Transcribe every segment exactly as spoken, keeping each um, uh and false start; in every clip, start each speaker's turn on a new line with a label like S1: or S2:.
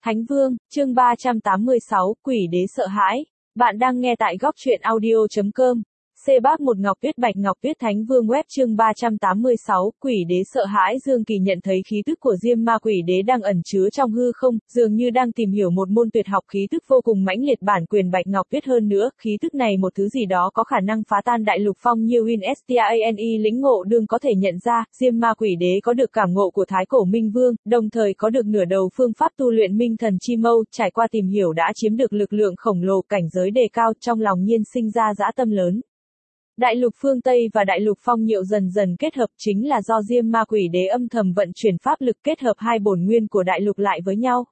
S1: Thánh Vương, chương ba trăm tám mươi sáu, Quỷ đế sợ hãi. Bạn đang nghe tại góc truyện audio chấm com. C Bác một Ngọc Tuyết Bạch Ngọc Tuyết Thánh Vương web chương ba trăm tám mươi sáu, Quỷ đế sợ hãi. Dương Kỳ nhận thấy khí tức của Diêm Ma Quỷ đế đang ẩn chứa trong hư không, dường như đang tìm hiểu một môn tuyệt học, khí tức vô cùng mãnh liệt, bản quyền Bạch Ngọc Tuyết hơn nữa, khí tức này một thứ gì đó có khả năng phá tan đại lục phong nhiêu win stane lĩnh ngộ đương có thể nhận ra, Diêm Ma Quỷ đế có được cảm ngộ của Thái Cổ Minh Vương, đồng thời có được nửa đầu phương pháp tu luyện Minh Thần Chi Mâu, trải qua tìm hiểu đã chiếm được lực lượng khổng lồ, cảnh giới đề cao, trong lòng nhiên sinh ra dã tâm lớn. Đại lục phương Tây và đại lục phong nhiệu dần dần kết hợp, chính là do Diêm Ma Quỷ đế âm thầm vận chuyển pháp lực kết hợp hai bổn nguyên của đại lục lại với nhau.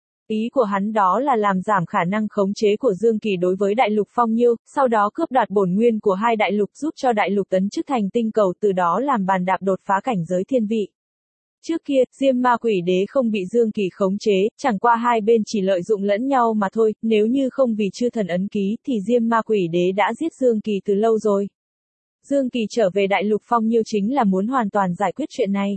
S1: Ý của hắn đó là làm giảm khả năng khống chế của Dương Kỳ đối với đại lục phong nhiêu, sau đó cướp đoạt bổn nguyên của hai đại lục, giúp cho đại lục tấn chức thành tinh cầu, từ đó làm bàn đạp đột phá cảnh giới thiên vị. Trước kia, Diêm Ma Quỷ đế không bị Dương Kỳ khống chế, chẳng qua hai bên chỉ lợi dụng lẫn nhau mà thôi, nếu như không vì chư thần ấn ký thì Diêm Ma Quỷ đế đã giết Dương Kỳ từ lâu rồi. Dương Kỳ trở về đại lục phong nhiêu chính là muốn hoàn toàn giải quyết chuyện này.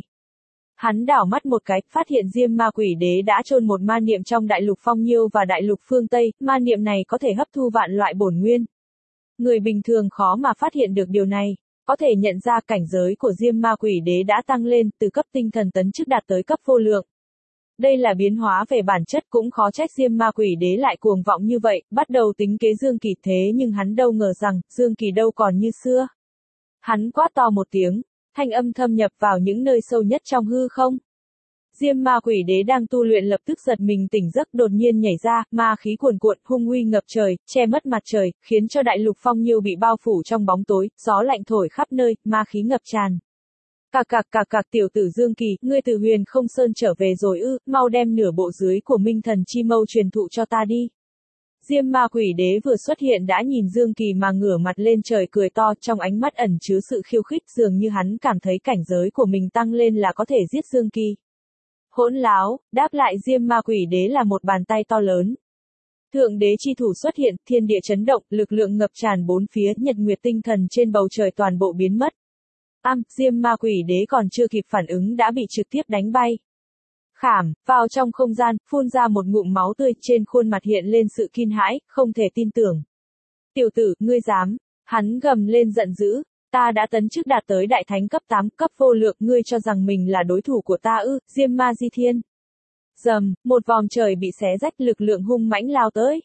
S1: Hắn đảo mắt một cái, phát hiện Diêm Ma Quỷ đế đã chôn một ma niệm trong đại lục phong nhiêu và đại lục phương Tây, ma niệm này có thể hấp thu vạn loại bổn nguyên. Người bình thường khó mà phát hiện được điều này. Có thể nhận ra cảnh giới của Diêm Ma Quỷ đế đã tăng lên, từ cấp tinh thần tấn chức đạt tới cấp vô lượng. Đây là biến hóa về bản chất, cũng khó trách Diêm Ma Quỷ đế lại cuồng vọng như vậy, bắt đầu tính kế Dương Kỳ, thế nhưng hắn đâu ngờ rằng, Dương Kỳ đâu còn như xưa. Hắn quát to một tiếng, thanh âm thâm nhập vào những nơi sâu nhất trong hư không. Diêm Ma Quỷ đế đang tu luyện lập tức giật mình tỉnh giấc, đột nhiên nhảy ra, ma khí cuồn cuộn, hung uy ngập trời, che mất mặt trời, khiến cho đại lục phong nhiêu bị bao phủ trong bóng tối, gió lạnh thổi khắp nơi, ma khí ngập tràn. Cạc cạc cạc cạc, tiểu tử Dương Kỳ, ngươi từ Huyền Không Sơn trở về rồi ư, mau đem nửa bộ dưới của Minh Thần Chi Mâu truyền thụ cho ta đi. Diêm Ma Quỷ đế vừa xuất hiện đã nhìn Dương Kỳ mà ngửa mặt lên trời cười to, trong ánh mắt ẩn chứa sự khiêu khích, dường như hắn cảm thấy cảnh giới của mình tăng lên là có thể giết Dương Kỳ. Hỗn láo, đáp lại Diêm Ma Quỷ đế là một bàn tay to lớn. Thượng đế chi thủ xuất hiện, thiên địa chấn động, lực lượng ngập tràn bốn phía, nhật nguyệt tinh thần trên bầu trời toàn bộ biến mất. Am, Diêm Ma Quỷ đế còn chưa kịp phản ứng đã bị trực tiếp đánh bay. Khảm, vào trong không gian, phun ra một ngụm máu tươi, trên khuôn mặt hiện lên sự kinh hãi, không thể tin tưởng. Tiểu tử, ngươi dám, hắn gầm lên giận dữ. Ta đã tấn chức đạt tới đại thánh cấp tám, cấp vô lượng, ngươi cho rằng mình là đối thủ của ta ư? Diêm Ma Di Thiên. Rầm, một vòng trời bị xé rách, lực lượng hung mãnh lao tới.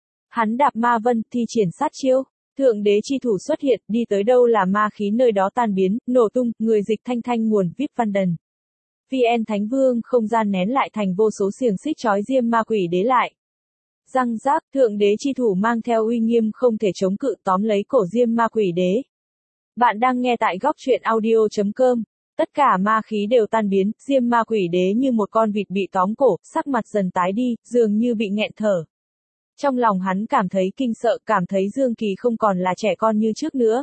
S1: Hắn đạp ma vân, thi triển sát chiêu. Thượng đế chi thủ xuất hiện, đi tới đâu là ma khí nơi đó tan biến, nổ tung, người dịch thanh thanh nguồn, vê i pê Văn Đần. vê en Thánh Vương không gian nén lại thành vô số xiềng xích trói Diêm Ma Quỷ đế lại. Răng rác, thượng đế chi thủ mang theo uy nghiêm không thể chống cự tóm lấy cổ Diêm Ma Quỷ đế. Bạn đang nghe tại góc truyện audio chấm com. Tất cả ma khí đều tan biến, Diêm Ma Quỷ đế như một con vịt bị tóm cổ, sắc mặt dần tái đi, dường như bị nghẹn thở. Trong lòng hắn cảm thấy kinh sợ, cảm thấy Dương Kỳ không còn là trẻ con như trước nữa.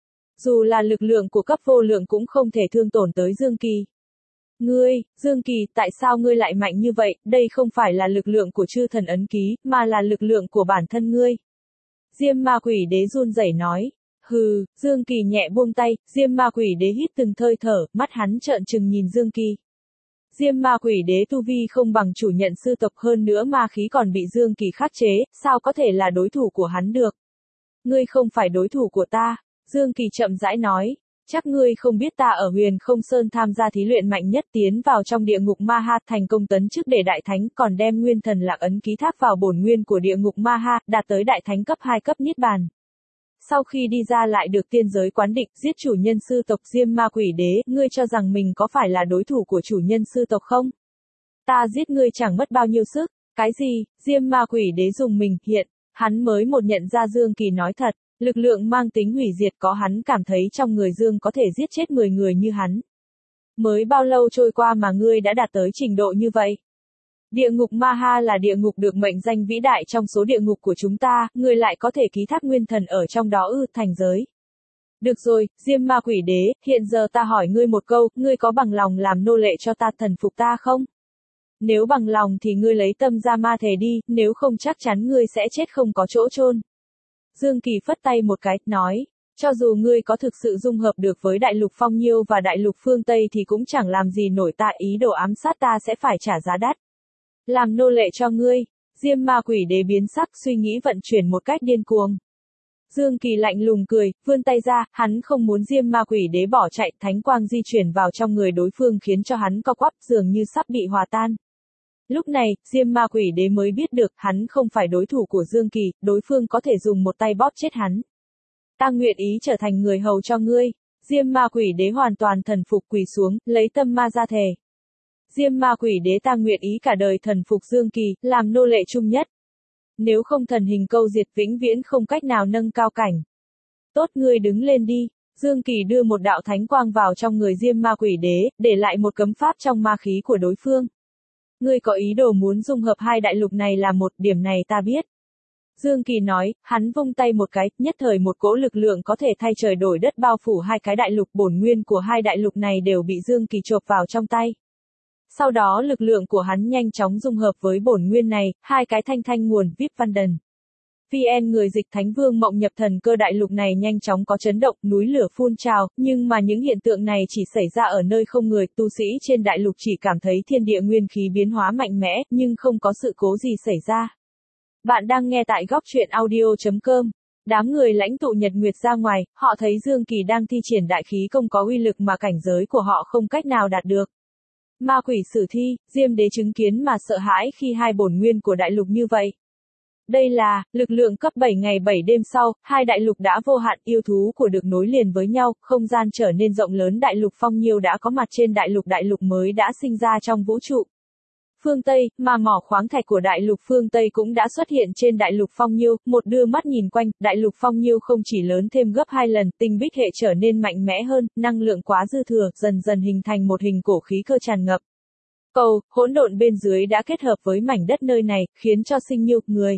S1: Dù là lực lượng của cấp vô lượng cũng không thể thương tổn tới Dương Kỳ. Ngươi, Dương Kỳ, tại sao ngươi lại mạnh như vậy, đây không phải là lực lượng của chư thần ấn ký, mà là lực lượng của bản thân ngươi. Diêm Ma Quỷ đế run rẩy nói. Hừ, Dương Kỳ nhẹ buông tay, Diêm Ma Quỷ đế hít từng hơi thở, mắt hắn trợn trừng nhìn Dương Kỳ. Diêm Ma Quỷ đế tu vi không bằng chủ nhận sư tộc, hơn nữa ma khí còn bị Dương Kỳ khắc chế, sao có thể là đối thủ của hắn được? Ngươi không phải đối thủ của ta, Dương Kỳ chậm rãi nói. Chắc ngươi không biết ta ở Huyền Không Sơn tham gia thí luyện mạnh nhất, tiến vào trong địa ngục Ma Ha, thành công tấn chức để đại thánh, còn đem nguyên thần lạc ấn ký thác vào bổn nguyên của địa ngục Ma Ha, đạt tới đại thánh cấp hai, cấp niết bàn. Sau khi đi ra lại được tiên giới quán định, giết chủ nhân sư tộc Diêm Ma Quỷ đế, ngươi cho rằng mình có phải là đối thủ của chủ nhân sư tộc không? Ta giết ngươi chẳng mất bao nhiêu sức, cái gì? Diêm Ma Quỷ đế dùng mình, hiện, hắn mới một nhận ra Dương Kỳ nói thật, lực lượng mang tính hủy diệt có hắn cảm thấy trong người Dương có thể giết chết mười người như hắn. Mới bao lâu trôi qua mà ngươi đã đạt tới trình độ như vậy? Địa ngục Ma Ha là địa ngục được mệnh danh vĩ đại trong số địa ngục của chúng ta, ngươi lại có thể ký thác nguyên thần ở trong đó ư, thành giới. Được rồi, Diêm Ma Quỷ đế, hiện giờ ta hỏi ngươi một câu, ngươi có bằng lòng làm nô lệ cho ta, thần phục ta không? Nếu bằng lòng thì ngươi lấy tâm ra ma thề đi, nếu không chắc chắn ngươi sẽ chết không có chỗ chôn. Dương Kỳ phất tay một cái, nói, cho dù ngươi có thực sự dung hợp được với đại lục phong nhiêu và đại lục phương Tây thì cũng chẳng làm gì nổi ta, ý đồ ám sát ta sẽ phải trả giá đắt. làm nô lệ cho ngươi. Diêm ma quỷ đế biến sắc, suy nghĩ vận chuyển một cách điên cuồng. Dương Kỳ lạnh lùng cười, vươn tay ra, hắn không muốn Diêm ma quỷ đế bỏ chạy, thánh quang di chuyển vào trong người đối phương khiến cho hắn co quắp dường như sắp bị hòa tan. Lúc này, Diêm ma quỷ đế mới biết được hắn không phải đối thủ của Dương Kỳ, đối phương có thể dùng một tay bóp chết hắn. Ta nguyện ý trở thành người hầu cho ngươi. Diêm ma quỷ đế hoàn toàn thần phục quỳ xuống, lấy tâm ma ra thề. Diêm ma quỷ đế ta nguyện ý cả đời thần phục Dương Kỳ, làm nô lệ chung nhất. Nếu không thần hình câu diệt vĩnh viễn không cách nào nâng cao cảnh. Tốt ngươi đứng lên đi. Dương Kỳ đưa một đạo thánh quang vào trong người Diêm ma quỷ đế, để lại một cấm pháp trong ma khí của đối phương. Ngươi có ý đồ muốn dung hợp hai đại lục này là một, điểm này ta biết. Dương Kỳ nói, hắn vung tay một cái, nhất thời một cỗ lực lượng có thể thay trời đổi đất bao phủ hai cái đại lục, bổn nguyên của hai đại lục này đều bị Dương Kỳ chộp vào trong tay. Sau đó lực lượng của hắn nhanh chóng dung hợp với bổn nguyên này, hai cái thanh thanh nguồn vê i pê Văn Đần. vê en người dịch Thánh Vương Mộng Nhập Thần Cơ đại lục này nhanh chóng có chấn động, núi lửa phun trào, nhưng mà những hiện tượng này chỉ xảy ra ở nơi không người, tu sĩ trên đại lục chỉ cảm thấy thiên địa nguyên khí biến hóa mạnh mẽ, nhưng không có sự cố gì xảy ra. Bạn đang nghe tại góc truyện audio chấm com. Đám người lãnh tụ Nhật Nguyệt ra ngoài, họ thấy Dương Kỳ đang thi triển đại khí công có uy lực mà cảnh giới của họ không cách nào đạt được. Ma quỷ sử thi, Diêm đế chứng kiến mà sợ hãi khi hai bổn nguyên của đại lục như vậy. Đây là, lực lượng cấp bảy ngày bảy đêm sau, hai đại lục đã vô hạn, yêu thú của được nối liền với nhau, không gian trở nên rộng lớn, đại lục Phong Nhiêu đã có mặt trên đại lục, đại lục mới đã sinh ra trong vũ trụ. Phương Tây, mà mỏ khoáng thạch của đại lục phương Tây cũng đã xuất hiện trên đại lục Phong Nhiêu, một đưa mắt nhìn quanh, đại lục Phong Nhiêu không chỉ lớn thêm gấp hai lần, tinh bích hệ trở nên mạnh mẽ hơn, năng lượng quá dư thừa, dần dần hình thành một hình cổ khí cơ tràn ngập. Cầu, hỗn độn bên dưới đã kết hợp với mảnh đất nơi này, khiến cho sinh nhiêu, người.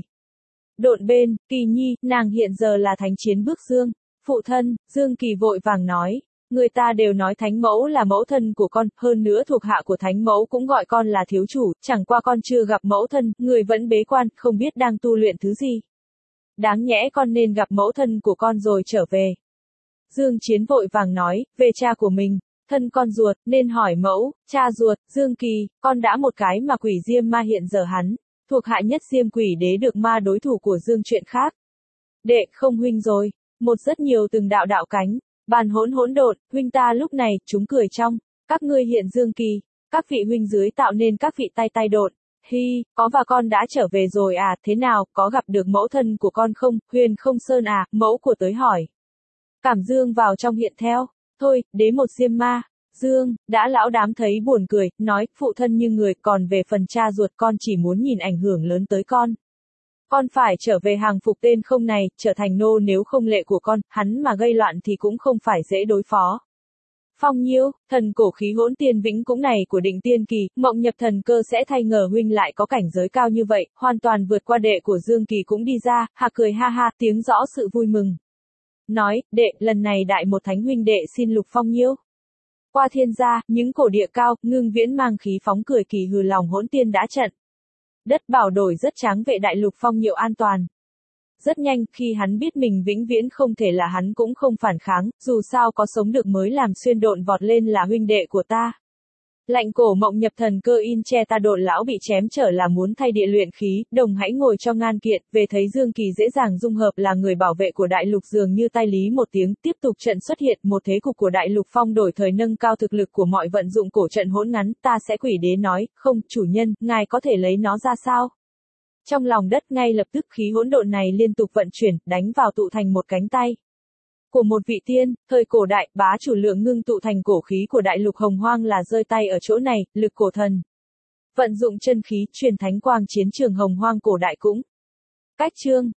S1: Độn bên, Kỳ Nhi, nàng hiện giờ là thánh chiến bước Dương. Phụ thân, Dương Kỳ vội vàng nói. Người ta đều nói thánh mẫu là mẫu thân của con, hơn nữa thuộc hạ của thánh mẫu cũng gọi con là thiếu chủ, chẳng qua con chưa gặp mẫu thân, người vẫn bế quan, không biết đang tu luyện thứ gì. Đáng nhẽ con nên gặp mẫu thân của con rồi trở về. Dương Chiến vội vàng nói, về cha của mình, thân con ruột, nên hỏi mẫu, cha ruột, Dương Kỳ, con đã một cái mà quỷ Diêm ma hiện giờ hắn, thuộc hạ nhất Diêm quỷ đế được ma đối thủ của Dương chuyện khác. Đệ, không huynh rồi, một rất nhiều từng đạo đạo cánh. Bàn hỗn hỗn độn, huynh ta lúc này, chúng cười trong, các ngươi hiện Dương Kỳ, các vị huynh dưới tạo nên các vị tay tay độn, hi, có và con đã trở về rồi à, thế nào, có gặp được mẫu thân của con không, Huyền Không Sơn à, mẫu của tới hỏi. Cảm Dương vào trong hiện theo, thôi, đế một Diêm ma, Dương, đã lão đám thấy buồn cười, nói, phụ thân như người, còn về phần cha ruột con chỉ muốn nhìn ảnh hưởng lớn tới con. Con phải trở về hàng phục tên không này, trở thành nô nếu không lệ của con, hắn mà gây loạn thì cũng không phải dễ đối phó. Phong Nhiêu, thần cổ khí hỗn tiên vĩnh cũng này của Định Tiên Kỳ, Mộng Nhập Thần Cơ sẽ thay ngờ huynh lại có cảnh giới cao như vậy, hoàn toàn vượt qua đệ của Dương Kỳ cũng đi ra, hạ cười ha ha, tiếng rõ sự vui mừng. Nói, đệ, lần này đại một thánh huynh đệ xin lục Phong Nhiêu. Qua thiên gia, những cổ địa cao, Ngưng Viễn mang khí phóng cười kỳ hừ lòng hỗn tiên đã trận. Đất bảo đổi rất tráng vệ đại lục Phong Nhiêu an toàn. Rất nhanh, khi hắn biết mình vĩnh viễn không thể là hắn cũng không phản kháng, dù sao có sống được mới làm xuyên độn vọt lên là huynh đệ của ta. Lạnh cổ Mộng Nhập Thần Cơ in che ta độn lão bị chém trở là muốn thay địa luyện khí, đồng hãy ngồi cho ngan kiện, về thấy Dương Kỳ dễ dàng dung hợp là người bảo vệ của đại lục dường như tai lý một tiếng, tiếp tục trận xuất hiện, một thế cục của đại lục Phong đổi thời nâng cao thực lực của mọi vận dụng cổ trận hỗn ngắn, ta sẽ quỷ đế nói, không, chủ nhân, ngài có thể lấy nó ra sao? Trong lòng đất ngay lập tức khí hỗn độn này liên tục vận chuyển, đánh vào tụ thành một cánh tay. Của một vị tiên, thời cổ đại, bá chủ lượng ngưng tụ thành cổ khí của đại lục hồng hoang là rơi tay ở chỗ này, lực cổ thần. Vận dụng chân khí, truyền thánh quang chiến trường hồng hoang cổ đại cũng. Cách chương.